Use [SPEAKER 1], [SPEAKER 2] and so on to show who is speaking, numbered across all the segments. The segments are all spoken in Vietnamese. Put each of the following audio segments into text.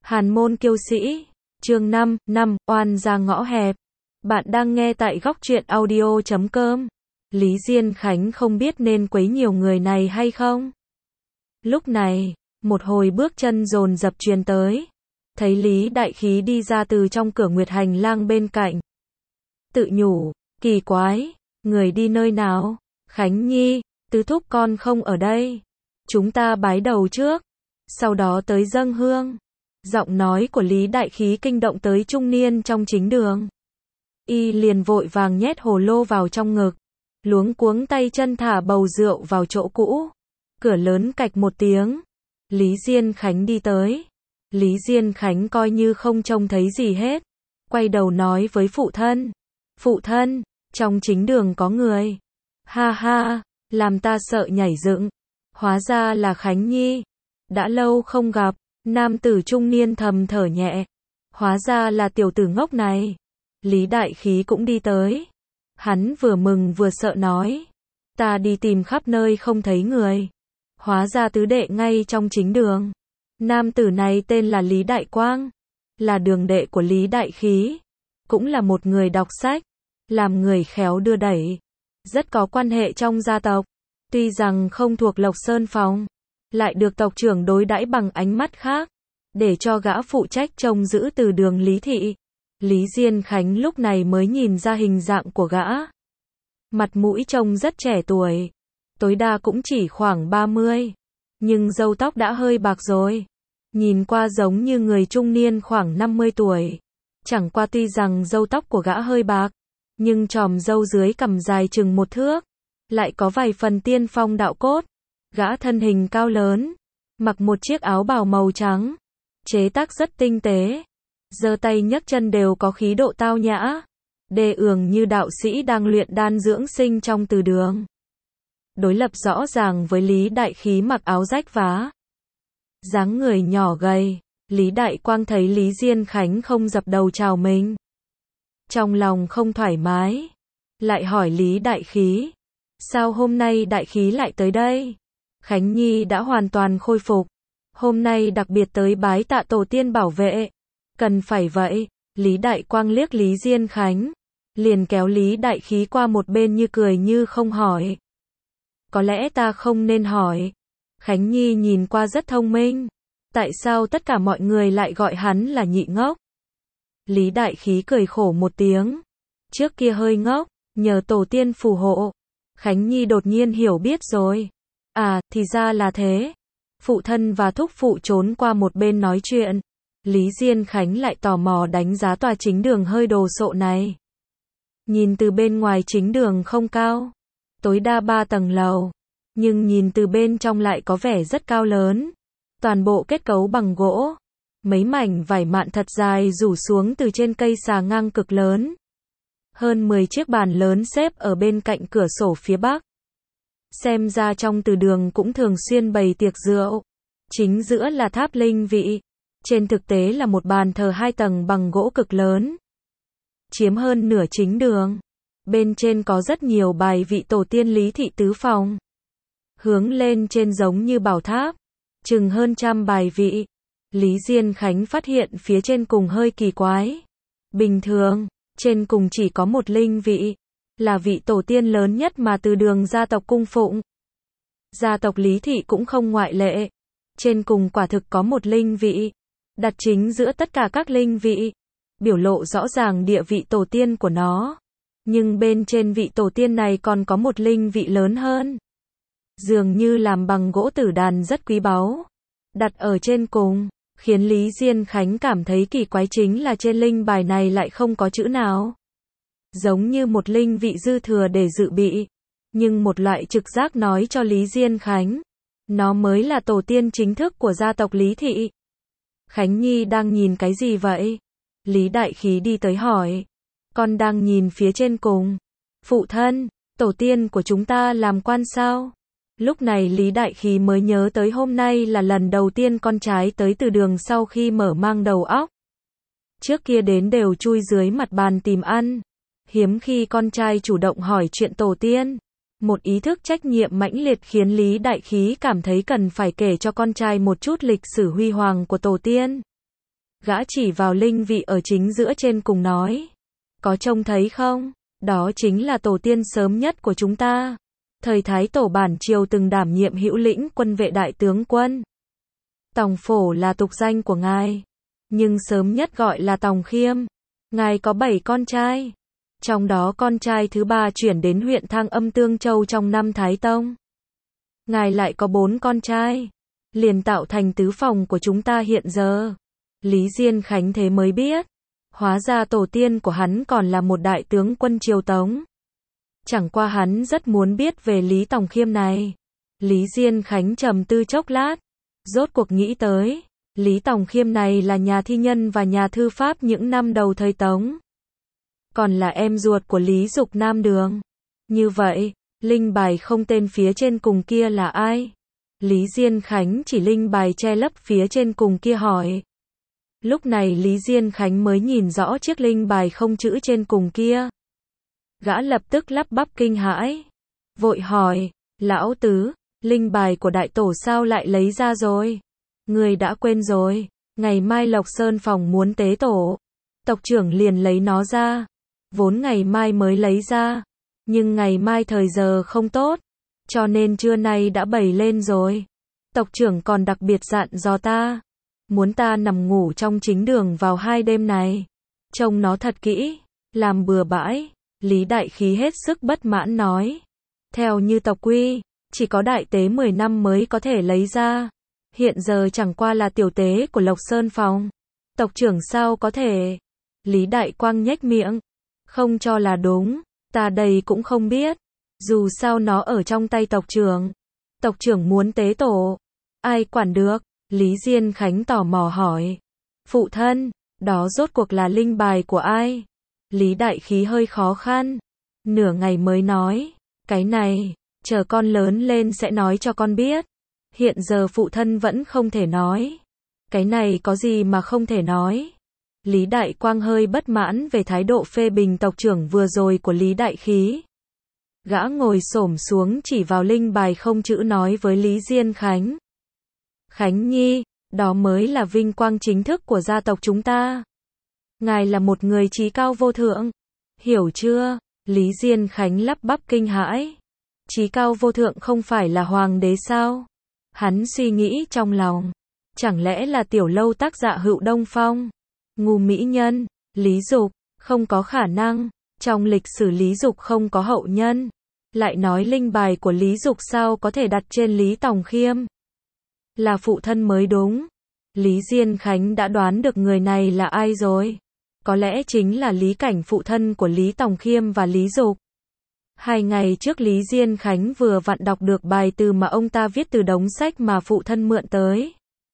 [SPEAKER 1] Hàn môn kiêu sĩ, chương 5, oan ra ngõ hẹp. Bạn đang nghe tại góc truyện audio.com. Lý Diên Khánh không biết nên quấy nhiều người này hay không. Lúc này, một hồi bước chân dồn dập truyền tới. Thấy Lý Đại Khí đi ra từ trong cửa nguyệt hành lang bên cạnh. Tự nhủ, kỳ quái, người đi nơi nào? Khánh Nhi, tứ thúc con không ở đây. Chúng ta bái đầu trước, sau đó tới dâng hương. Giọng nói của Lý Đại Khí kinh động tới trung niên trong chính đường. Y liền vội vàng nhét hồ lô vào trong ngực, luống cuống tay chân thả bầu rượu vào chỗ cũ. Cửa lớn cạch một tiếng, Lý Diên Khánh đi tới. Lý Diên Khánh coi như không trông thấy gì hết, quay đầu nói với phụ thân. Phụ thân, trong chính đường có người. Ha ha, làm ta sợ nhảy dựng. Hóa ra là Khánh Nhi. Đã lâu không gặp. Nam tử trung niên thầm thở nhẹ. Hóa ra là tiểu tử ngốc này. Lý Đại Khí cũng đi tới. Hắn vừa mừng vừa sợ nói. Ta đi tìm khắp nơi không thấy người. Hóa ra tứ đệ ngay trong chính đường. Nam tử này tên là Lý Đại Quang. Là đường đệ của Lý Đại Khí. Cũng là một người đọc sách. Làm người khéo đưa đẩy. Rất có quan hệ trong gia tộc. Tuy rằng không thuộc Lộc Sơn Phòng, lại được tộc trưởng đối đãi bằng ánh mắt khác, để cho gã phụ trách trông giữ từ đường Lý Thị. Lý Diên Khánh lúc này mới nhìn ra hình dạng của gã. Mặt mũi trông rất trẻ tuổi, tối đa cũng chỉ khoảng 30, nhưng râu tóc đã hơi bạc rồi. Nhìn qua giống như người trung niên khoảng 50 tuổi. Chẳng qua tuy rằng râu tóc của gã hơi bạc, nhưng chòm râu dưới cằm dài chừng 1 thước, lại có vài phần tiên phong đạo cốt. Gã thân hình cao lớn, mặc một chiếc áo bào màu trắng, chế tác rất tinh tế, giơ tay nhấc chân đều có khí độ tao nhã, đê ường như đạo sĩ đang luyện đan dưỡng sinh trong từ đường. Đối lập rõ ràng với Lý Đại Khí mặc áo rách vá, dáng người nhỏ gầy. Lý Đại Quang thấy Lý Diên Khánh không dập đầu chào mình, trong lòng không thoải mái, lại hỏi Lý Đại Khí, sao hôm nay Đại Khí lại tới đây? Khánh Nhi đã hoàn toàn khôi phục, hôm nay đặc biệt tới bái tạ tổ tiên bảo vệ. Cần phải vậy. Lý Đại Quang liếc Lý Diên Khánh, liền kéo Lý Đại Khí qua một bên như cười như không hỏi. Có lẽ ta không nên hỏi. Khánh Nhi nhìn qua rất thông minh. Tại sao tất cả mọi người lại gọi hắn là nhị ngốc? Lý Đại Khí cười khổ một tiếng. Trước kia hơi ngốc, nhờ tổ tiên phù hộ. Khánh Nhi đột nhiên hiểu biết rồi. À, thì ra là thế. Phụ thân và thúc phụ trốn qua một bên nói chuyện. Lý Diên Khánh lại tò mò đánh giá tòa chính đường hơi đồ sộ này. Nhìn từ bên ngoài chính đường không cao, tối đa 3 tầng lầu, nhưng nhìn từ bên trong lại có vẻ rất cao lớn. Toàn bộ kết cấu bằng gỗ, mấy mảnh vải mạn thật dài rủ xuống từ trên cây xà ngang cực lớn. Hơn 10 chiếc bàn lớn xếp ở bên cạnh cửa sổ phía bắc. Xem ra trong từ đường cũng thường xuyên bày tiệc rượu. Chính giữa là tháp linh vị. Trên thực tế là một bàn thờ 2 tầng bằng gỗ cực lớn, chiếm hơn nửa chính đường. Bên trên có rất nhiều bài vị tổ tiên Lý Thị tứ phòng. Hướng lên trên giống như bảo tháp, chừng hơn 100 bài vị. Lý Diên Khánh phát hiện phía trên cùng hơi kỳ quái. Bình thường, trên cùng chỉ có một linh vị, là vị tổ tiên lớn nhất mà từ đường gia tộc cung phụng. Gia tộc Lý Thị cũng không ngoại lệ. Trên cùng quả thực có một linh vị, đặt chính giữa tất cả các linh vị, biểu lộ rõ ràng địa vị tổ tiên của nó. Nhưng bên trên vị tổ tiên này còn có một linh vị lớn hơn, dường như làm bằng gỗ tử đàn rất quý báu, đặt ở trên cùng, khiến Lý Diên Khánh cảm thấy kỳ quái chính là trên linh bài này lại không có chữ nào. Giống như một linh vị dư thừa để dự bị, nhưng một loại trực giác nói cho Lý Diên Khánh, nó mới là tổ tiên chính thức của gia tộc Lý Thị. Khánh Nhi đang nhìn cái gì vậy? Lý Đại Khí đi tới hỏi. Con đang nhìn phía trên cùng. Phụ thân, tổ tiên của chúng ta làm quan sao? Lúc này Lý Đại Khí mới nhớ tới hôm nay là lần đầu tiên con trai tới từ đường sau khi mở mang đầu óc. Trước kia đến đều chui dưới mặt bàn tìm ăn. Hiếm khi con trai chủ động hỏi chuyện tổ tiên. Một ý thức trách nhiệm mãnh liệt khiến Lý Đại Khí cảm thấy cần phải kể cho con trai một chút lịch sử huy hoàng của tổ tiên. Gã chỉ vào linh vị ở chính giữa trên cùng nói. Có trông thấy không? Đó chính là tổ tiên sớm nhất của chúng ta. Thời Thái Tổ bản triều từng đảm nhiệm hữu lĩnh quân vệ đại tướng quân. Tòng Phổ là tục danh của ngài, nhưng sớm nhất gọi là Tòng Khiêm. Ngài có 7 con trai. Trong đó con trai thứ 3 chuyển đến huyện Thăng Âm Tương Châu trong năm Thái Tông. Ngài lại có 4 con trai, liền tạo thành tứ phòng của chúng ta hiện giờ. Lý Diên Khánh thế mới biết, hóa ra tổ tiên của hắn còn là một đại tướng quân triều Tống. Chẳng qua hắn rất muốn biết về Lý Tòng Khiêm này. Lý Diên Khánh trầm tư chốc lát, rốt cuộc nghĩ tới, Lý Tòng Khiêm này là nhà thi nhân và nhà thư pháp những năm đầu thời Tống. Còn là em ruột của Lý Dục Nam Đường. Như vậy, linh bài không tên phía trên cùng kia là ai? Lý Diên Khánh chỉ linh bài che lấp phía trên cùng kia hỏi. Lúc này Lý Diên Khánh mới nhìn rõ chiếc linh bài không chữ trên cùng kia. Gã lập tức lắp bắp kinh hãi, vội hỏi, lão tứ, linh bài của đại tổ sao lại lấy ra rồi? Người đã quên rồi, ngày mai Lộc Sơn phòng muốn tế tổ, tộc trưởng liền lấy nó ra. Vốn ngày mai mới lấy ra, nhưng ngày mai thời giờ không tốt, cho nên trưa nay đã bày lên rồi. Tộc trưởng còn đặc biệt dặn dò ta, muốn ta nằm ngủ trong chính đường vào 2 đêm này. Trông nó thật kỹ, làm bừa bãi. Lý Đại Khí hết sức bất mãn nói. Theo như tộc quy, chỉ có đại tế 10 năm mới có thể lấy ra. Hiện giờ chẳng qua là tiểu tế của Lộc Sơn phòng. Tộc trưởng sao có thể? Lý Đại Quang nhếch miệng. Không cho là đúng, ta đây cũng không biết. Dù sao nó ở trong tay tộc trưởng. Tộc trưởng muốn tế tổ, ai quản được? Lý Diên Khánh tò mò hỏi. Phụ thân, đó rốt cuộc là linh bài của ai? Lý Đại Khí hơi khó khăn, nửa ngày mới nói, cái này, chờ con lớn lên sẽ nói cho con biết. Hiện giờ phụ thân vẫn không thể nói. Cái này có gì mà không thể nói? Lý Đại Quang hơi bất mãn về thái độ phê bình tộc trưởng vừa rồi của Lý Đại Khí. Gã ngồi xổm xuống chỉ vào linh bài không chữ nói với Lý Diên Khánh. Khánh Nhi, đó mới là vinh quang chính thức của gia tộc chúng ta. Ngài là một người trí cao vô thượng. Hiểu chưa? Lý Diên Khánh lắp bắp kinh hãi. Trí cao vô thượng không phải là hoàng đế sao? Hắn suy nghĩ trong lòng. Chẳng lẽ là tiểu lâu tác dạ Hữu Đông Phong? Ngu mỹ nhân, Lý Dục, không có khả năng. Trong lịch sử Lý Dục không có hậu nhân. Lại nói linh bài của Lý Dục sao có thể đặt trên Lý Tòng Khiêm? Là phụ thân mới đúng. Lý Diên Khánh đã đoán được người này là ai rồi. Có lẽ chính là Lý Cảnh, phụ thân của Lý Tòng Khiêm và Lý Dục. 2 ngày trước Lý Diên Khánh vừa vặn đọc được bài từ mà ông ta viết từ đống sách mà phụ thân mượn tới.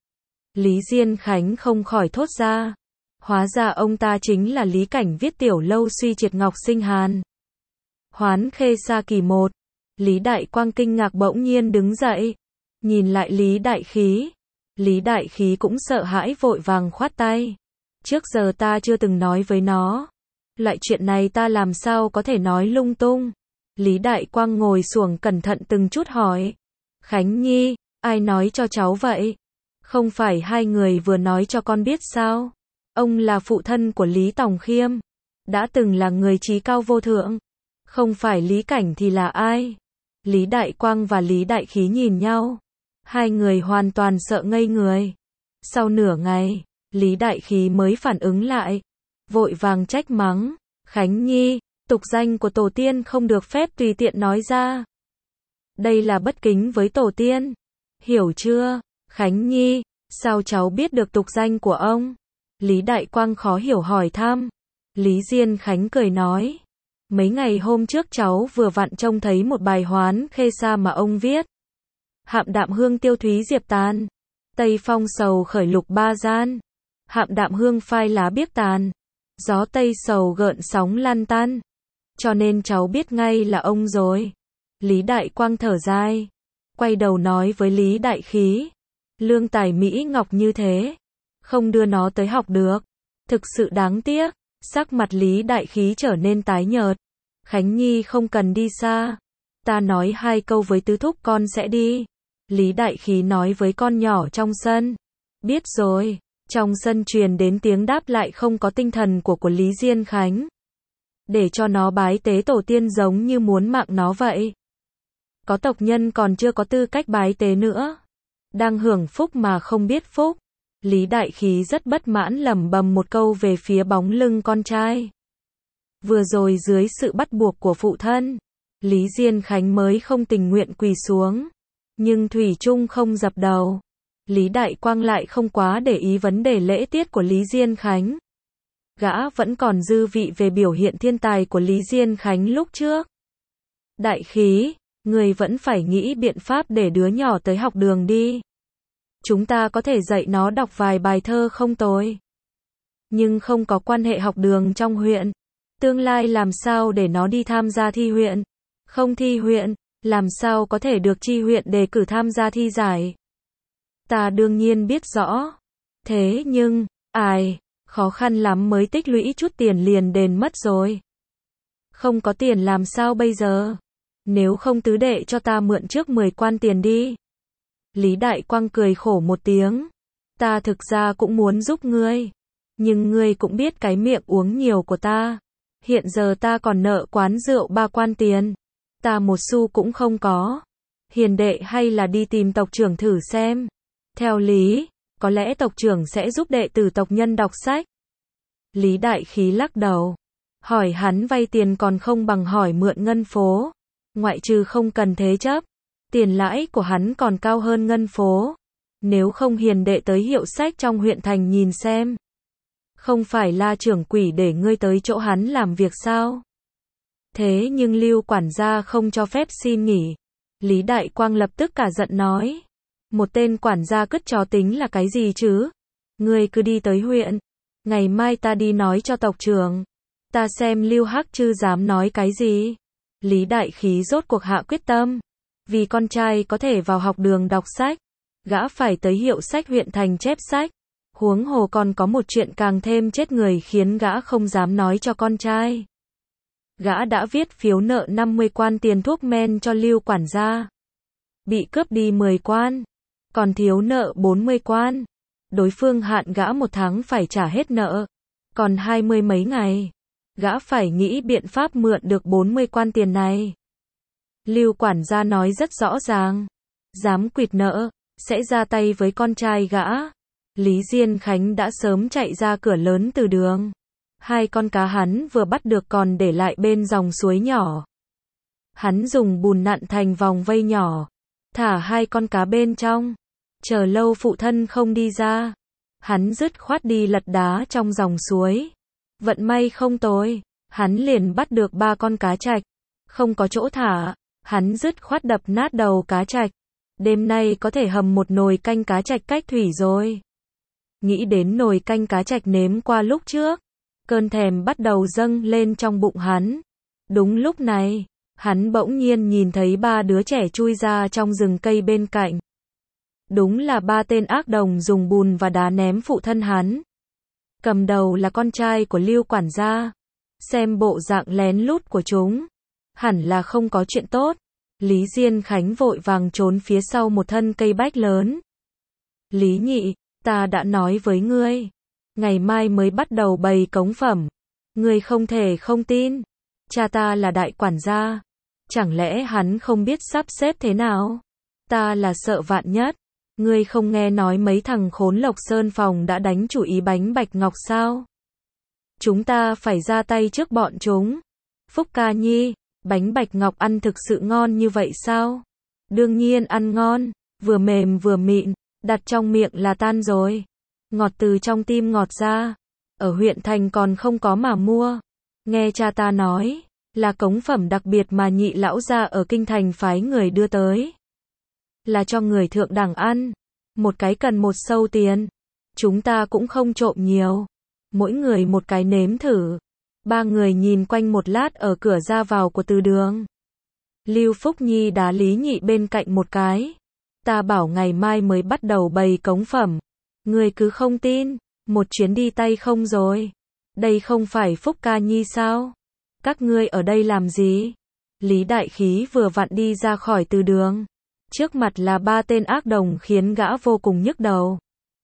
[SPEAKER 1] Lý Diên Khánh không khỏi thốt ra. Hóa ra ông ta chính là Lý Cảnh viết tiểu lâu suy triệt ngọc sinh hàn. Hoán Khê Sa Kỳ 1. Lý Đại Quang kinh ngạc bỗng nhiên đứng dậy. Nhìn lại Lý Đại Khí. Lý Đại Khí cũng sợ hãi vội vàng khoát tay. Trước giờ ta chưa từng nói với nó. Loại chuyện này ta làm sao có thể nói lung tung. Lý Đại Quang ngồi xuồng cẩn thận từng chút hỏi. Khánh Nhi, ai nói cho cháu vậy? Không phải 2 người vừa nói cho con biết sao? Ông là phụ thân của Lý Tòng Khiêm. Đã từng là người trí cao vô thượng. Không phải Lý Cảnh thì là ai? Lý Đại Quang và Lý Đại Khí nhìn nhau. 2 người hoàn toàn sợ ngây người. Sau nửa ngày, Lý Đại Khí mới phản ứng lại. Vội vàng trách mắng. Khánh Nhi, tục danh của tổ tiên không được phép tùy tiện nói ra. Đây là bất kính với tổ tiên. Hiểu chưa? Khánh Nhi, sao cháu biết được tục danh của ông? Lý Đại Quang khó hiểu hỏi thăm. Lý Diên Khánh cười nói. Mấy ngày hôm trước cháu vừa vặn trông thấy một bài Hoán Khê Sa mà ông viết. Hạm đạm hương tiêu thúy diệp tàn. Tây phong sầu khởi lục ba gian. Hạm đạm hương phai lá biếc tàn. Gió tây sầu gợn sóng lan tan. Cho nên cháu biết ngay là ông rồi. Lý Đại Quang thở dài. Quay đầu nói với Lý Đại Khí. Lương tài Mỹ Ngọc như thế. Không đưa nó tới học được. Thực sự đáng tiếc. Sắc mặt Lý Đại Khí trở nên tái nhợt. Khánh Nhi không cần đi xa. Ta nói 2 câu với tứ thúc con sẽ đi. Lý Đại Khí nói với con nhỏ trong sân. Biết rồi, Trong sân truyền đến tiếng đáp lại không có tinh thần của Lý Diên Khánh. Để cho nó bái tế tổ tiên giống như muốn mạng nó vậy. Có tộc nhân còn chưa có tư cách bái tế nữa. Đang hưởng phúc mà không biết phúc. Lý Đại Khí rất bất mãn lẩm bẩm một câu về phía bóng lưng con trai. Vừa rồi dưới sự bắt buộc của phụ thân, Lý Diên Khánh mới không tình nguyện quỳ xuống. Nhưng thủy chung không dập đầu. Lý Đại Quang lại không quá để ý vấn đề lễ tiết của Lý Diên Khánh. Gã vẫn còn dư vị về biểu hiện thiên tài của Lý Diên Khánh lúc trước. Đại Khí, người vẫn phải nghĩ biện pháp để đứa nhỏ tới học đường đi. Chúng ta có thể dạy nó đọc vài bài thơ không tồi. Nhưng không có quan hệ học đường trong huyện. Tương lai làm sao để nó đi tham gia thi huyện? Không thi huyện, làm sao có thể được chi huyện đề cử tham gia thi giải? Ta đương nhiên biết rõ. Thế nhưng, khó khăn lắm mới tích lũy chút tiền liền đền mất rồi. Không có tiền làm sao bây giờ? Nếu không tứ đệ cho ta mượn trước 10 quan tiền đi. Lý Đại Quang cười khổ một tiếng. Ta thực ra cũng muốn giúp ngươi. Nhưng ngươi cũng biết cái miệng uống nhiều của ta. Hiện giờ ta còn nợ quán rượu 3 quan tiền. Ta một xu cũng không có. Hiền đệ hay là đi tìm tộc trưởng thử xem. Theo lý, có lẽ tộc trưởng sẽ giúp đệ tử tộc nhân đọc sách. Lý Đại Khí lắc đầu. Hỏi hắn vay tiền còn không bằng hỏi mượn ngân phố. Ngoại trừ không cần thế chấp. Tiền lãi của hắn còn cao hơn ngân phố. Nếu không hiền đệ tới hiệu sách trong huyện thành nhìn xem. Không phải La trưởng quỷ để ngươi tới chỗ hắn làm việc sao? Thế nhưng Lưu quản gia không cho phép xin nghỉ. Lý Đại Quang lập tức cả giận nói. Một tên quản gia cứt chó tính là cái gì chứ? Ngươi cứ đi tới huyện. Ngày mai ta đi nói cho tộc trưởng. Ta xem Lưu Hắc Chư dám nói cái gì. Lý Đại Khí rốt cuộc hạ quyết tâm. Vì con trai có thể vào học đường đọc sách. Gã phải tới hiệu sách huyện thành chép sách. Huống hồ còn có một chuyện càng thêm chết người khiến gã không dám nói cho con trai. Gã đã viết phiếu nợ 50 quan tiền thuốc men cho Lưu quản gia. Bị cướp đi 10 quan. Còn thiếu nợ 40 quan. Đối phương hạn gã 1 tháng phải trả hết nợ. Còn 20 mấy ngày. Gã phải nghĩ biện pháp mượn được 40 quan tiền này. Lưu quản gia nói rất rõ ràng. Dám quỵt nợ, sẽ ra tay với con trai gã. Lý Diên Khánh đã sớm chạy ra cửa lớn từ đường. 2 con cá hắn vừa bắt được còn để lại bên dòng suối nhỏ. Hắn dùng bùn nặn thành vòng vây nhỏ. Thả 2 con cá bên trong. Chờ lâu phụ thân không đi ra. Hắn dứt khoát đi lật đá trong dòng suối. Vận may không tồi. Hắn liền bắt được 3 con cá trạch. Không có chỗ thả. Hắn dứt khoát đập nát đầu cá trạch. Đêm nay có thể hầm một nồi canh cá trạch cách thủy rồi. Nghĩ đến nồi canh cá trạch nếm qua lúc trước. Cơn thèm bắt đầu dâng lên trong bụng hắn. Đúng lúc này, hắn bỗng nhiên nhìn thấy 3 đứa trẻ chui ra trong rừng cây bên cạnh. Đúng là 3 tên ác đồng dùng bùn và đá ném phụ thân hắn. Cầm đầu là con trai của Lưu quản gia. Xem bộ dạng lén lút của chúng. Hẳn là không có chuyện tốt. Lý Diên Khánh vội vàng trốn phía sau một thân cây bách lớn. Lý nhị, ta đã nói với ngươi. Ngày mai mới bắt đầu bày cống phẩm. Ngươi không thể không tin. Cha ta là đại quản gia. Chẳng lẽ hắn không biết sắp xếp thế nào? Ta là sợ vạn nhất. Ngươi không nghe nói mấy thằng khốn Lộc Sơn phòng đã đánh chủ ý bánh bạch ngọc sao? Chúng ta phải ra tay trước bọn chúng. Phúc ca nhi, bánh bạch ngọc ăn thực sự ngon như vậy sao? Đương nhiên ăn ngon, vừa mềm vừa mịn, đặt trong miệng là tan rồi. Ngọt từ trong tim ngọt ra. Ở huyện thành còn không có mà mua. Nghe cha ta nói, là cống phẩm đặc biệt mà nhị lão gia ở kinh thành phái người đưa tới. Là cho người thượng đẳng ăn. Một cái cần 1 sâu tiền. Chúng ta cũng không trộm nhiều. Mỗi người một cái nếm thử. 3 người nhìn quanh một lát ở cửa ra vào của từ đường. Lưu Phúc Nhi đá Lý Nhị bên cạnh một cái. Ta bảo ngày mai mới bắt đầu bày cống phẩm. Người cứ không tin. Một chuyến đi tay không rồi. Đây không phải Phúc ca nhi sao? Các ngươi ở đây làm gì? Lý Đại Khí vừa vặn đi ra khỏi từ đường. Trước mặt là 3 tên ác đồng khiến gã vô cùng nhức đầu.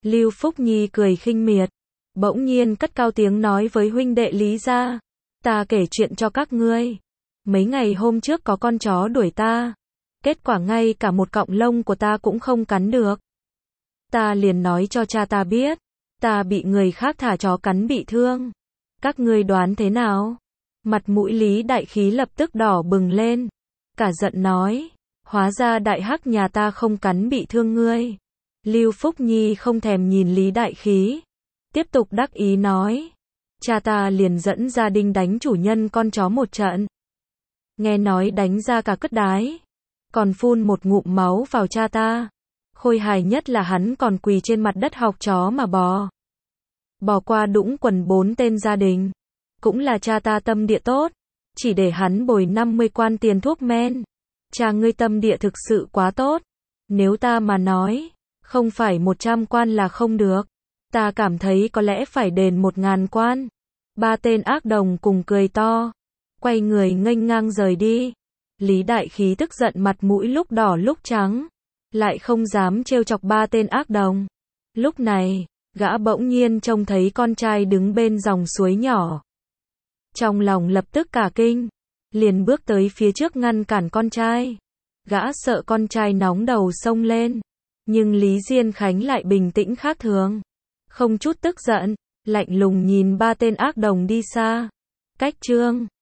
[SPEAKER 1] Lưu Phúc Nhi cười khinh miệt, bỗng nhiên cất cao tiếng nói với huynh đệ Lý gia, ta kể chuyện cho các ngươi. Mấy ngày hôm trước có con chó đuổi ta, kết quả ngay cả một cọng lông của ta cũng không cắn được. Ta liền nói cho cha ta biết, ta bị người khác thả chó cắn bị thương. Các ngươi đoán thế nào? Mặt mũi Lý Đại Khí lập tức đỏ bừng lên, cả giận nói, hóa ra đại hắc nhà ta không cắn bị thương ngươi. Lưu Phúc Nhi không thèm nhìn Lý Đại Khí, tiếp tục đắc ý nói, cha ta liền dẫn gia đình đánh chủ nhân con chó một trận. Nghe nói đánh ra cả cất đái, còn phun một ngụm máu vào cha ta. Khôi hài nhất là hắn còn quỳ trên mặt đất học chó mà bò. Bò qua đũng quần 4 tên gia đình. Cũng là cha ta tâm địa tốt, chỉ để hắn bồi 50 quan tiền thuốc men. Cha ngươi tâm địa thực sự quá tốt. Nếu ta mà nói, không phải 100 quan là không được. Ta cảm thấy có lẽ phải đền 1000 quan. 3 tên ác đồng cùng cười to, quay người nghênh ngang rời đi. Lý Đại Khí tức giận mặt mũi lúc đỏ lúc trắng, lại không dám trêu chọc 3 tên ác đồng. Lúc này, gã bỗng nhiên trông thấy con trai đứng bên dòng suối nhỏ. Trong lòng lập tức cả kinh, liền bước tới phía trước ngăn cản con trai. Gã sợ con trai nóng đầu xông lên, nhưng Lý Diên Khánh lại bình tĩnh khác thường, không chút tức giận, lạnh lùng nhìn 3 tên ác đồng đi xa. Cách chương